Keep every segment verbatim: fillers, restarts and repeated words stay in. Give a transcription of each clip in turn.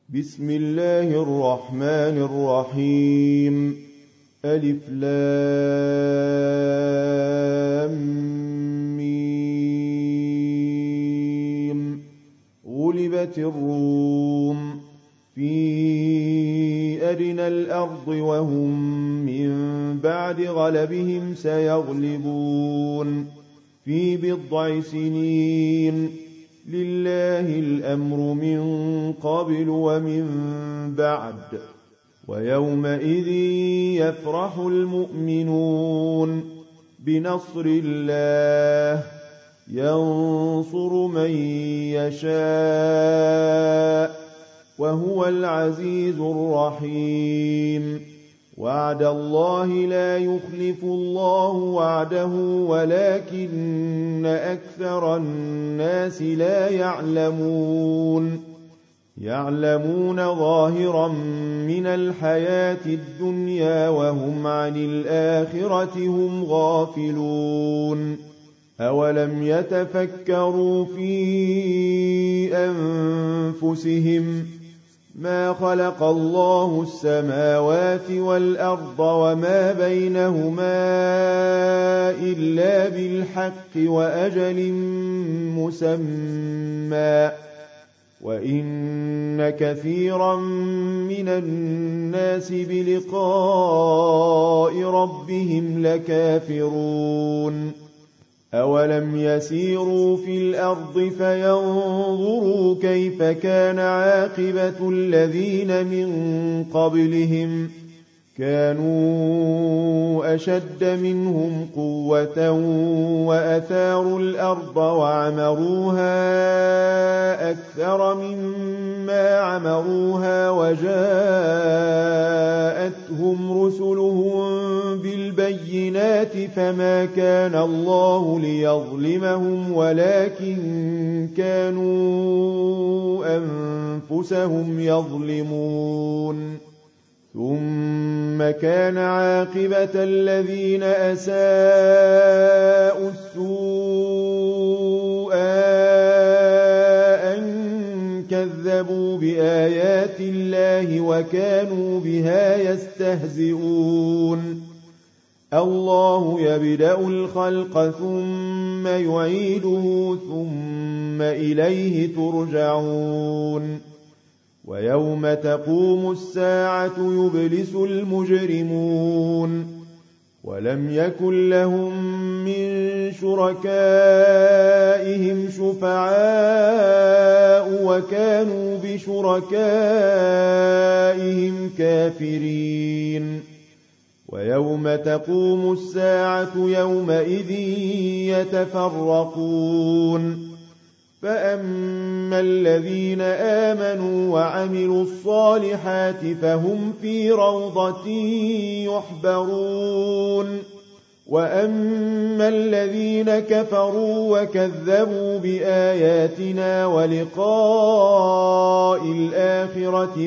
بسم الله الرحمن الرحيم. ألف لام ميم. غلبت الروم في أدنى الأرض وهم من بعد غلبهم سيغلبون في بضع سنين. لله الأمر من قبل ومن بعد ويومئذ يفرح المؤمنون بنصر الله ينصر من يشاء وهو العزيز الرحيم. وعد الله لا يخلف الله وعده ولكن أكثر الناس لا يعلمون. يعلمون ظاهرا من الحياة الدنيا وهم عن الآخرة هم غافلون. أولم يتفكروا في أنفسهم ما خلق الله السماوات والأرض وما بينهما إلا بالحق وأجل مسمى وإن كثيرا من الناس بلقاء ربهم لكافرون. أولم يسيروا في الأرض فينظروا كيف كان عاقبة الذين من قبلهم كانوا أشد منهم قوة وأثاروا الأرض وعمروها أكثر مما عمروها وجاءتهم رسلهم بالبينات فما كان الله ليظلمهم ولكن كانوا أنفسهم يظلمون. ثم كان عاقبة الذين أساءوا السوء أن كذبوا بآيات الله وكانوا بها يستهزئون. الله يبدأ الخلق ثم يعيده ثم إليه ترجعون. ويوم تقوم الساعة يبلس المجرمون ولم يكن لهم من شركائهم شفعاء وكانوا بشركائهم كافرين. ويوم تقوم الساعة يومئذ يتفرقون فأما الذين آمنوا وعملوا الصالحات فهم في روضة يحبرون. وأما الذين كفروا وكذبوا بآياتنا ولقاء الآخرة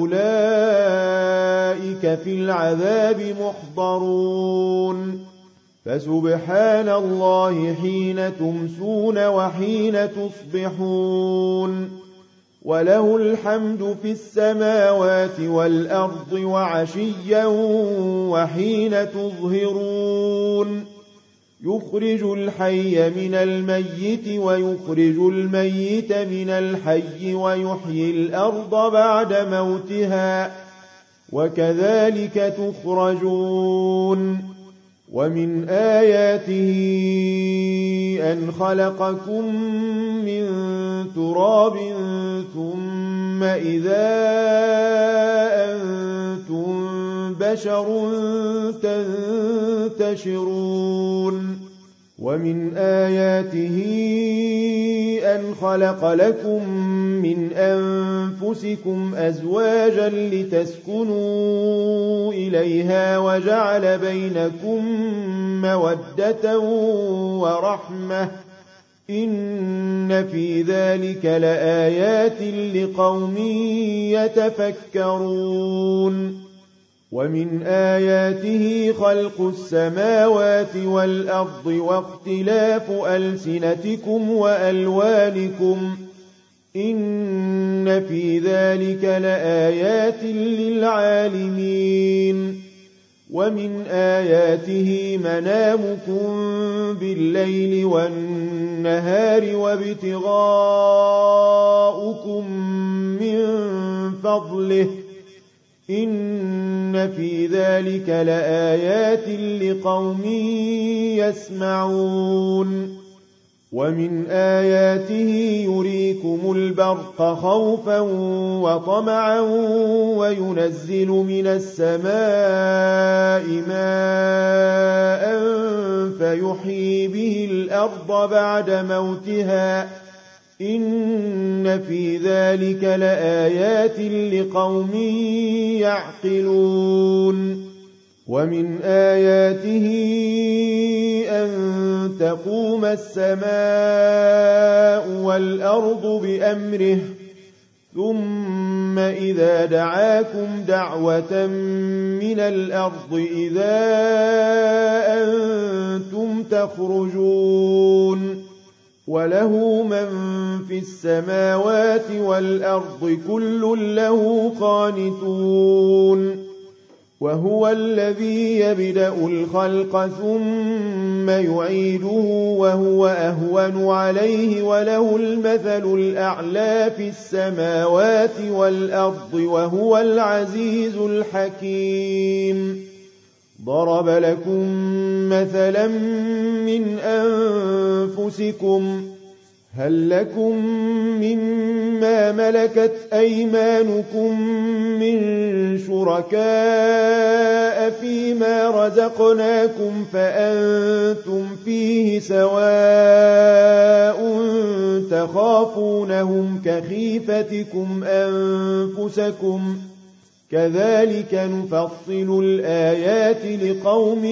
فأولئك في العذاب محضرون. فسبحان الله حين تمسون وحين تصبحون وله الحمد في السماوات والأرض وعشيا وحين تظهرون. يخرج الحي من الميت ويخرج الميت من الحي ويحيي الأرض بعد موتها وكذلك تخرجون. ومن آياته أن خلقكم من تراب ثم إذا أنتم بشر تنتشرون. ومن آياته أن خلق لكم من أنفسكم أزواجا لتسكنوا إليها وجعل بينكم مودة ورحمة إن في ذلك لآيات لقوم يتفكرون. ومن آياته خلق السماوات والأرض واختلاف ألسنتكم وألوانكم إن في ذلك لآيات للعالمين ومن آياته منامكم بالليل والنهار وابتغاؤكم من فضله إن في ذلك لآيات لقوم يسمعون ومن آياته يريكم البرق خوفا وطمعا وينزل من السماء ماء فيحيي به الأرض بعد موتها إن في ذلك لآيات لقوم يعقلون ومن آياته أن تقوم السماء والأرض بأمره ثم إذا دعاكم دعوة من الأرض إذا أنتم تخرجون وله من في السماوات والأرض كل له قانتون وهو الذي يبدأ الخلق ثم يعيده وهو أهون عليه وله المثل الأعلى في السماوات والأرض وهو العزيز الحكيم ضرب لكم مثلا من أنفسكم هل لكم مما ملكت أيمانكم من شركاء فيما رزقناكم فأنتم فيه سواء تخافونهم كخيفتكم أنفسكم كذلك نفصل الآيات لقوم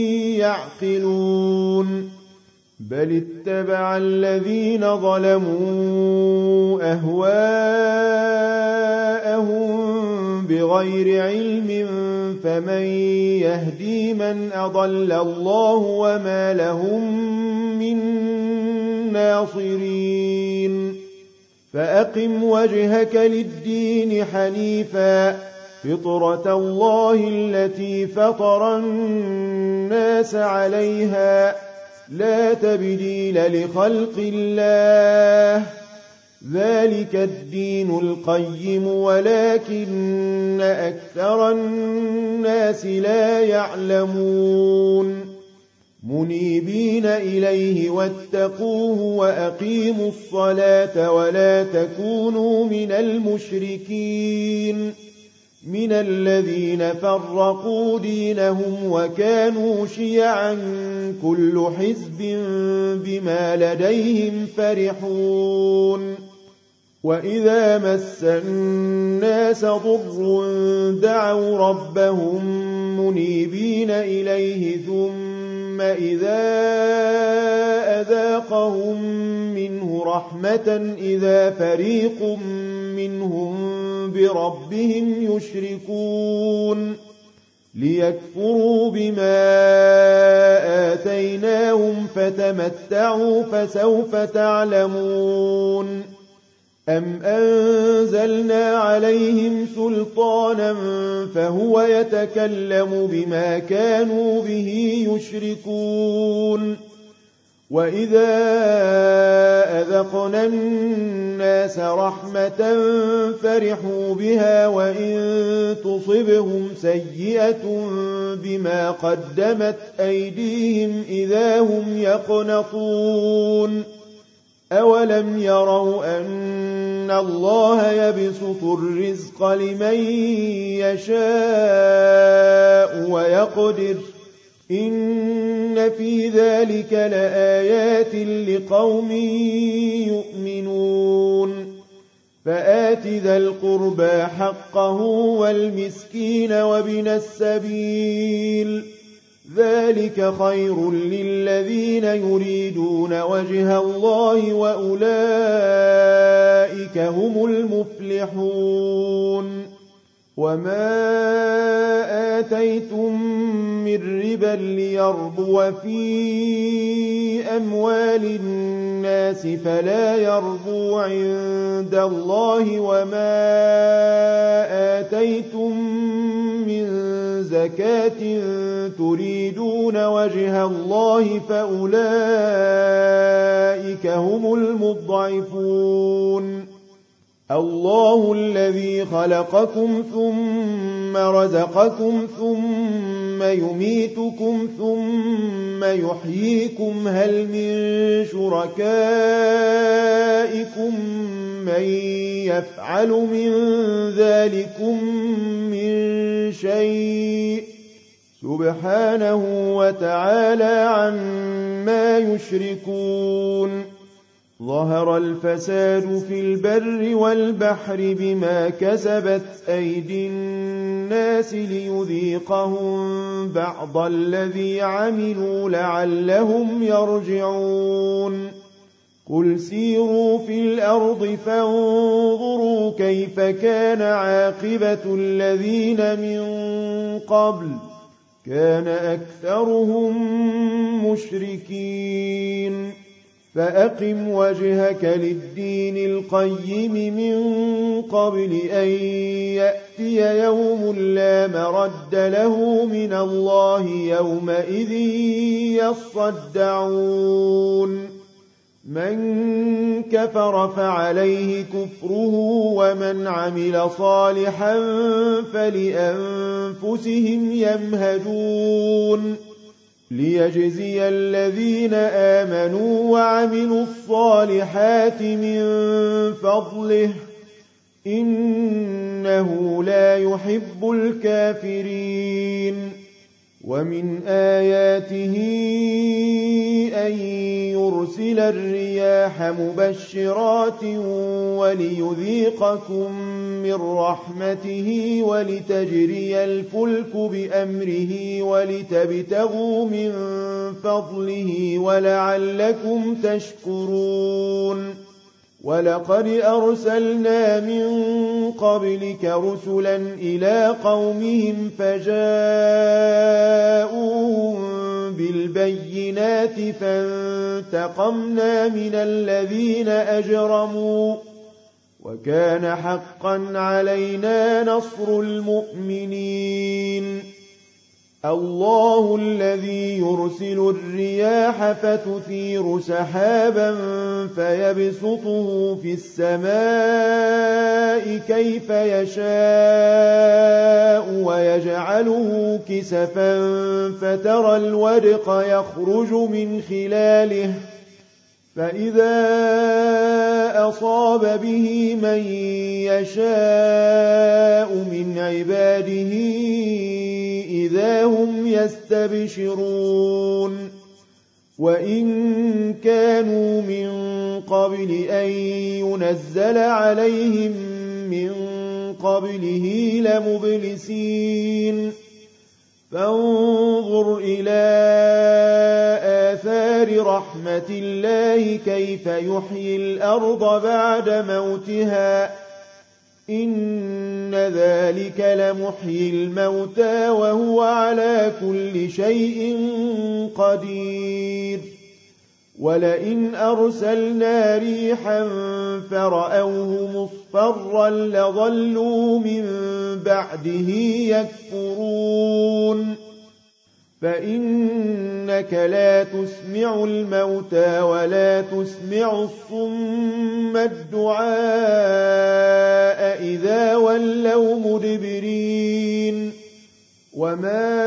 يعقلون بل اتبع الذين ظلموا أهواءهم بغير علم فمن يهدي من أضل الله وما لهم من ناصرين فأقم وجهك للدين حنيفا فطرة الله التي فطر الناس عليها لا تبديل لخلق الله ذلك الدين القيم ولكن أكثر الناس لا يعلمون منيبين إليه واتقوه وأقيموا الصلاة ولا تكونوا من المشركين من الذين فرقوا دينهم وكانوا شيعا كل حزب بما لديهم فرحون وإذا مس الناس ضر دعوا ربهم منيبين إليه ثم إذا أذاقهم منه رحمة إذا فريق منهم بربهم يشركون ليكفروا بما آتيناهم فتمتعوا فسوف تعلمون أم أنزلنا عليهم سلطانا فهو يتكلم بما كانوا به يشركون وإذا أذقنا الناس رحمة فرحوا بها وإن تصبهم سيئة بما قدمت أيديهم إذا هم يقنطون أولم يروا أن الله يبسط الرزق لمن يشاء ويقدر إن في ذلك لآيات لقوم يؤمنون فآت ذا القربى حقه والمسكين وابن السبيل ذلك خير للذين يريدون وجه الله وأولئك هم المفلحون وما آتيتم من ربا ليربو في أموال الناس الناس فلا يربو عند الله وما آتيتم من زكاة تريدون وجه الله فأولئك هم المضعفون الله الذي خلقكم ثم رزقكم ثم يميتكم ثم يحييكم هل من شركائكم من يفعل من ذلكم من شيء سبحانه وتعالى عما يشركون ظهر الفساد في البر والبحر بما كسبت أيدي الناس ليذيقهم بعض الذي عملوا لعلهم يرجعون قل سيروا في الأرض فانظروا كيف كان عاقبة الذين من قبل كان أكثرهم مشركين فأقم وجهك للدين القيم من قبل أن يأتي يوم لا مرد له من الله يومئذ يصدعون من كفر فعليه كفره ومن عمل صالحا فلأنفسهم يمهدون ليجزي الذين آمنوا وعملوا الصالحات من فضله إنه لا يحب الكافرين ومن آياته أن يرسل الرياح مبشرات وليذيقكم من رحمته ولتجري الفلك بأمره ولتبتغوا من فضله ولعلكم تشكرون ولقد أرسلنا من قبلك رسلا إلى قومهم فجاءوهم بالبينات فانتقمنا من الذين أجرموا وكان حقا علينا نصر المؤمنين الله الذي يرسل الرياح فتثير سحابا فيبسطه في السماء كيف يشاء ويجعله كسفا فترى الودق يخرج من خلاله فإذا أصاب به من يشاء من عباده إذا هم يستبشرون وإن كانوا من قبل أن ينزل عليهم من قبله لمبلسين فانظر إلى آثار رحمة الله كيف يحيي الأرض بعد موتها إن ذلك لمحيي الموتى وهو على كل شيء قدير ولئن أرسلنا ريحا فرأوه مصفرا لظلوا من بعده يكفرون فإنك لا تسمع الموتى ولا تسمع الصم الدعاء إذا ولوا مدبرين وما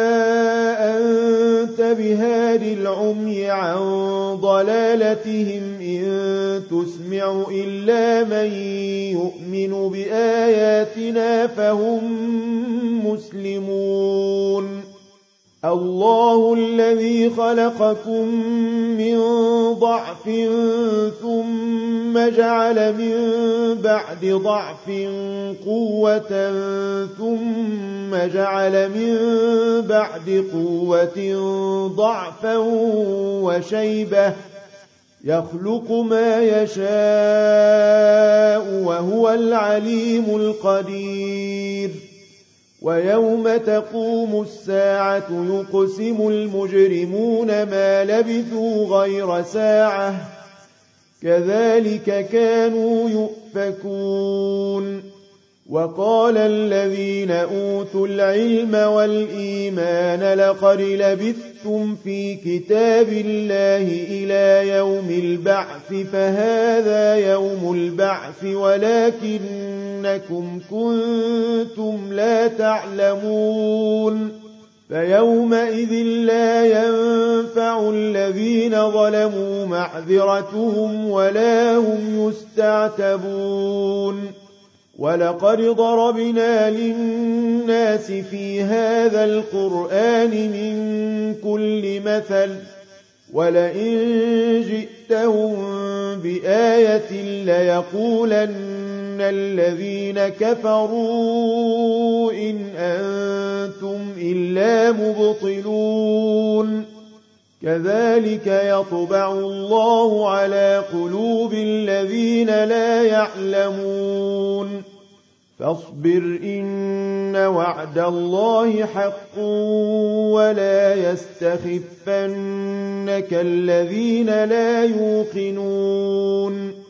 أنت بهاد العمي عن ضلالتهم إن تسمع إلا من يؤمن بآياتنا فهم مسلمون الله الذي خلقكم من ضعف ثم جعل من بعد ضعف قوة ثم جعل من بعد قوة ضعفا وشيبة يخلق ما يشاء وهو العليم القدير ويوم تقوم الساعة يقسم المجرمون ما لبثوا غير ساعة كذلك كانوا يؤفكون. وقال الذين أوتوا العلم والإيمان لقد لبثتم في كتاب الله إلى يوم البعث فهذا يوم البعث ولكنكم كنتم لا تعلمون. فيومئذ لا ينفع الذين ظلموا معذرتهم ولا هم يستعتبون. ولقد ضربنا للناس في هذا القرآن من كل مثل ولئن جئتهم بآية ليقولن الذين كفروا إن أنتم إلا مبطلون. كذلك يطبع الله على قلوب الذين لا يعلمون. فاصبر إن وعد الله حق ولا يستخفنك الذين لا يوقنون.